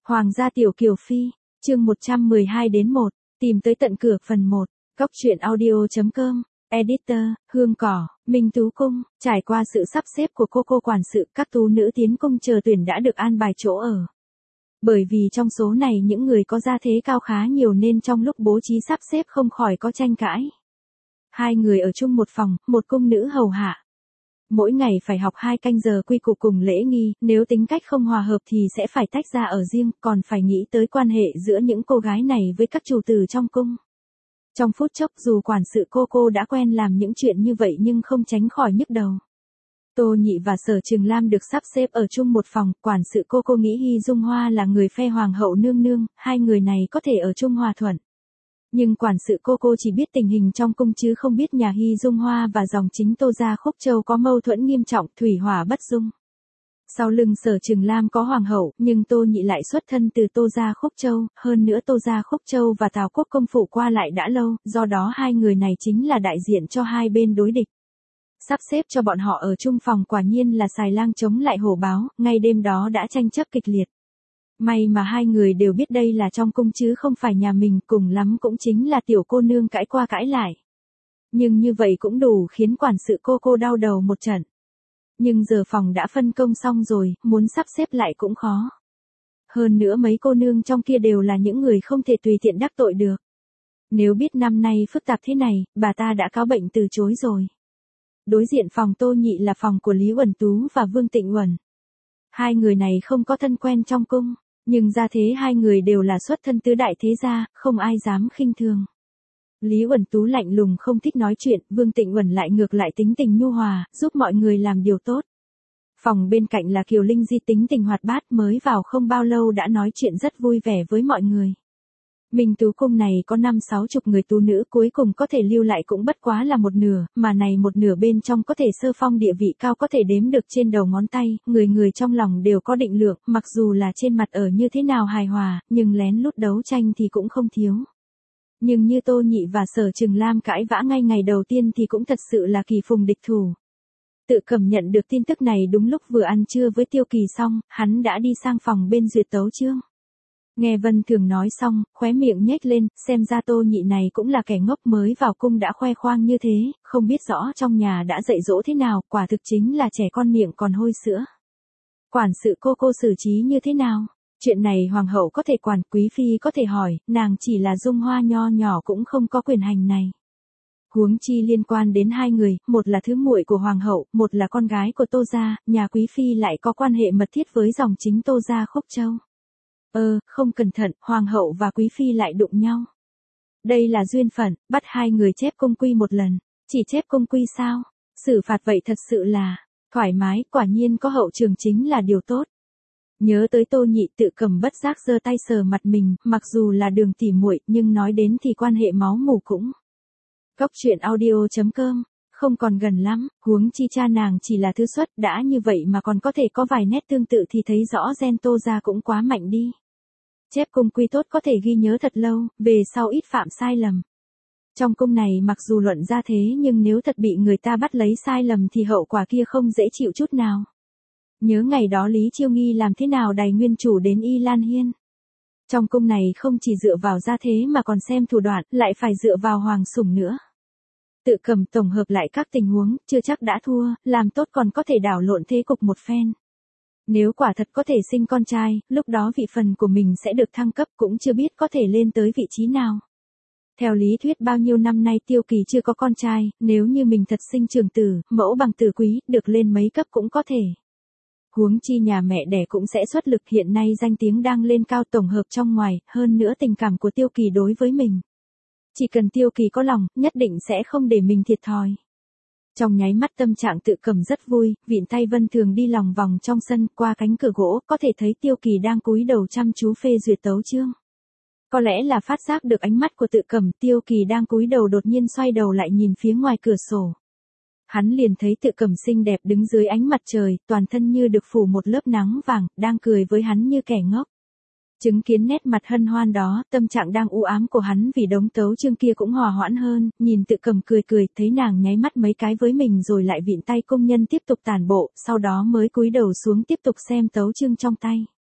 Hoàng gia tiểu kiều phi, chương 112-1, tìm tới tận cửa phần 1, góc truyện audio.com, editor, Hương Cỏ, Minh Tú Cung, trải qua sự sắp xếp của cô quản sự, các tú nữ tiến cung chờ tuyển đã được an bài chỗ ở. Bởi vì trong số này những người có gia thế cao khá nhiều nên trong lúc bố trí sắp xếp không khỏi có tranh cãi. Hai người ở chung một phòng, một cung nữ hầu hạ. Mỗi ngày phải học 2 canh giờ quy củ cùng lễ nghi, nếu tính cách không hòa hợp thì sẽ phải tách ra ở riêng, còn phải nghĩ tới quan hệ giữa những cô gái này với các chủ tử trong cung. Trong phút chốc dù quản sự cô đã quen làm những chuyện như vậy nhưng không tránh khỏi nhức đầu. Tô Nhị và Sở Trường Lam được sắp xếp ở chung một phòng, quản sự cô nghĩ Hy Dung Hoa là người phe hoàng hậu nương nương, hai người này có thể ở chung hòa thuận. Nhưng quản sự cô chỉ biết tình hình trong cung chứ không biết nhà Hy Dung Hoa và dòng chính Tô gia Khúc Châu có mâu thuẫn nghiêm trọng, thủy hỏa bất dung. Sau lưng Sở Trường Lam có hoàng hậu, nhưng Tô Nhị lại xuất thân từ Tô gia Khúc Châu, hơn nữa Tô gia Khúc Châu và Tào Quốc công phủ qua lại đã lâu, do đó hai người này chính là đại diện cho hai bên đối địch. Sắp xếp cho bọn họ ở chung phòng quả nhiên là xài lang chống lại hổ báo, ngay đêm đó đã tranh chấp kịch liệt. May mà hai người đều biết đây là trong cung chứ không phải nhà mình, cùng lắm cũng chính là tiểu cô nương cãi qua cãi lại. Nhưng như vậy cũng đủ khiến quản sự cô đau đầu một trận. Nhưng giờ phòng đã phân công xong rồi, muốn sắp xếp lại cũng khó. Hơn nữa mấy cô nương trong kia đều là những người không thể tùy tiện đắc tội được. Nếu biết năm nay phức tạp thế này, bà ta đã cáo bệnh từ chối rồi. Đối diện phòng Tô Nhị là phòng của Lý Uẩn Tú và Vương Tịnh Uẩn. Hai người này không có thân quen trong cung, nhưng gia thế hai người đều là xuất thân tứ đại thế gia, không ai dám khinh thường. Lý Uẩn Tú lạnh lùng không thích nói chuyện, Vương Tịnh Uẩn lại ngược lại tính tình nhu hòa, giúp mọi người làm điều tốt. Phòng bên cạnh là Kiều Linh Di tính tình hoạt bát, mới vào không bao lâu đã nói chuyện rất vui vẻ với mọi người. Minh Tú Cung này có 50-60 người tú nữ, cuối cùng có thể lưu lại cũng bất quá là một nửa, mà này một nửa bên trong có thể sơ phong địa vị cao có thể đếm được trên đầu ngón tay, người trong lòng đều có định lượng, mặc dù là trên mặt ở như thế nào hài hòa, nhưng lén lút đấu tranh thì cũng không thiếu. Nhưng như Tô Nhị và Sở Trường Lam cãi vã ngay ngày đầu tiên thì cũng thật sự là kỳ phùng địch thủ. Tự Cẩm nhận được tin tức này đúng lúc vừa ăn trưa với Tiêu Kỳ xong, hắn đã đi sang phòng bên duyệt tấu chương. Nghe Vân Thường nói xong, khóe miệng nhếch lên, xem ra Tô Nhị này cũng là kẻ ngốc, mới vào cung đã khoe khoang như thế, không biết rõ trong nhà đã dạy dỗ thế nào, quả thực chính là trẻ con miệng còn hôi sữa. Quản sự cô xử trí như thế nào? Chuyện này hoàng hậu có thể quản, quý phi có thể hỏi, nàng chỉ là Dung Hoa nho nhỏ cũng không có quyền hành này. Huống chi liên quan đến hai người, một là thứ muội của hoàng hậu, một là con gái của Tô gia, nhà quý phi lại có quan hệ mật thiết với dòng chính Tô gia Khúc Châu. Không cẩn thận, hoàng hậu và quý phi lại đụng nhau. Đây là duyên phận, bắt hai người chép cung quy một lần. Chỉ chép cung quy sao? Xử phạt vậy thật sự là thoải mái, quả nhiên có hậu trường chính là điều tốt. Nhớ tới Tô Nhị, Tự Cẩm bất giác giơ tay sờ mặt mình, mặc dù là đường tỉ muội, nhưng nói đến thì quan hệ máu mủ cũng. Góc truyện audio.com, không còn gần lắm, huống chi cha nàng chỉ là thứ xuất, đã như vậy mà còn có thể có vài nét tương tự thì thấy rõ gen Tô gia cũng quá mạnh đi. Chép cung quy tốt có thể ghi nhớ thật lâu, về sau ít phạm sai lầm. Trong cung này mặc dù luận ra thế nhưng nếu thật bị người ta bắt lấy sai lầm thì hậu quả kia không dễ chịu chút nào. Nhớ ngày đó Lý Chiêu Nghi làm thế nào đày nguyên chủ đến Y Lan Hiên. Trong cung này không chỉ dựa vào gia thế mà còn xem thủ đoạn, lại phải dựa vào hoàng sủng nữa. Tự Cẩm tổng hợp lại các tình huống, chưa chắc đã thua, làm tốt còn có thể đảo lộn thế cục một phen. Nếu quả thật có thể sinh con trai, lúc đó vị phần của mình sẽ được thăng cấp, cũng chưa biết có thể lên tới vị trí nào. Theo lý thuyết bao nhiêu năm nay Tiêu Kỳ chưa có con trai, nếu như mình thật sinh trường tử, mẫu bằng tử quý, được lên mấy cấp cũng có thể. Huống chi nhà mẹ đẻ cũng sẽ xuất lực, hiện nay danh tiếng đang lên cao, tổng hợp trong ngoài, hơn nữa tình cảm của Tiêu Kỳ đối với mình. Chỉ cần Tiêu Kỳ có lòng, nhất định sẽ không để mình thiệt thòi. Trong nháy mắt tâm trạng Tự Cẩm rất vui, vịn tay Vân Thường đi lòng vòng trong sân, qua cánh cửa gỗ, có thể thấy Tiêu Kỳ đang cúi đầu chăm chú phê duyệt tấu chương. Có lẽ là phát giác được ánh mắt của Tự Cẩm, Tiêu Kỳ đang cúi đầu đột nhiên xoay đầu lại nhìn phía ngoài cửa sổ. Hắn liền thấy Tự Cẩm xinh đẹp đứng dưới ánh mặt trời, toàn thân như được phủ một lớp nắng vàng, đang cười với hắn như kẻ ngốc. Chứng kiến nét mặt hân hoan đó, tâm trạng đang u ám của hắn vì đống tấu chương kia cũng hòa hoãn hơn, nhìn Tự Cẩm cười, thấy nàng nháy mắt mấy cái với mình rồi lại vịn tay công nhân tiếp tục tản bộ, sau đó mới cúi đầu xuống tiếp tục xem tấu chương trong tay.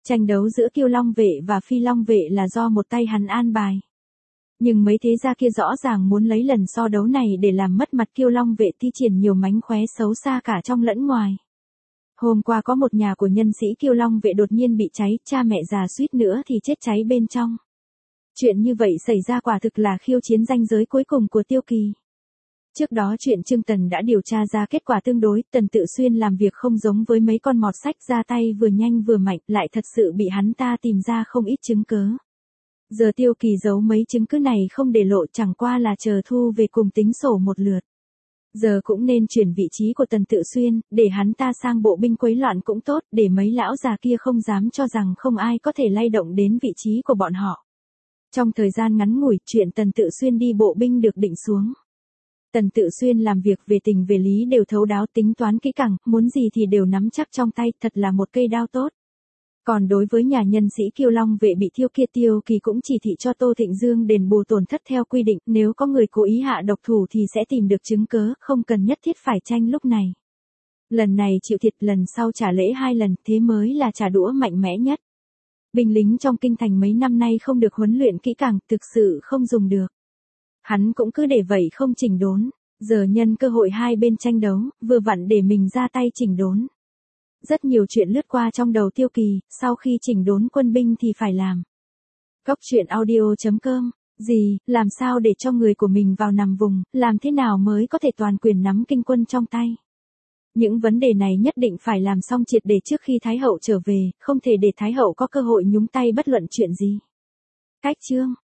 Tranh đấu giữa Kiêu Long vệ và Phi Long vệ là do một tay hắn an bài. Nhưng mấy thế gia kia rõ ràng muốn lấy lần so đấu này để làm mất mặt Kiêu Long vệ, thi triển nhiều mánh khóe xấu xa cả trong lẫn ngoài. Hôm qua có một nhà của nhân sĩ Kiêu Long vệ đột nhiên bị cháy, cha mẹ già suýt nữa thì chết cháy bên trong. Chuyện như vậy xảy ra quả thực là khiêu chiến ranh giới cuối cùng của Tiêu Kỳ. Trước đó chuyện Trương Tần đã điều tra ra kết quả tương đối, Tần Tự Xuyên làm việc không giống với mấy con mọt sách, ra tay vừa nhanh vừa mạnh, lại thật sự bị hắn ta tìm ra không ít chứng cớ. Giờ Tiêu Kỳ giấu mấy chứng cứ này không để lộ, chẳng qua là chờ thu về cùng tính sổ một lượt. Giờ cũng nên chuyển vị trí của Tần Tự Xuyên, để hắn ta sang bộ binh quấy loạn cũng tốt, để mấy lão già kia không dám cho rằng không ai có thể lay động đến vị trí của bọn họ. Trong thời gian ngắn ngủi, chuyện Tần Tự Xuyên đi bộ binh được định xuống. Tần Tự Xuyên làm việc về tình về lý đều thấu đáo, tính toán kỹ càng, muốn gì thì đều nắm chắc trong tay, thật là một cây đao tốt. Còn đối với nhà nhân sĩ Kiêu Long vệ bị thiêu kia, Tiêu Kỳ cũng chỉ thị cho Tô Thịnh Dương đền bù tổn thất theo quy định, nếu có người cố ý hạ độc thủ thì sẽ tìm được chứng cớ, không cần nhất thiết phải tranh lúc này. Lần này chịu thiệt, lần sau trả lễ 2 lần, thế mới là trả đũa mạnh mẽ nhất. Binh lính trong kinh thành mấy năm nay không được huấn luyện kỹ càng, thực sự không dùng được. Hắn cũng cứ để vậy không chỉnh đốn, giờ nhân cơ hội hai bên tranh đấu, vừa vặn để mình ra tay chỉnh đốn. Rất nhiều chuyện lướt qua trong đầu Tiêu Kỳ, sau khi chỉnh đốn quân binh thì phải làm. Góc truyện audio.com, làm sao để cho người của mình vào nằm vùng, làm thế nào mới có thể toàn quyền nắm kinh quân trong tay. Những vấn đề này nhất định phải làm xong triệt để trước khi Thái Hậu trở về, không thể để Thái Hậu có cơ hội nhúng tay bất luận chuyện gì. Cách chương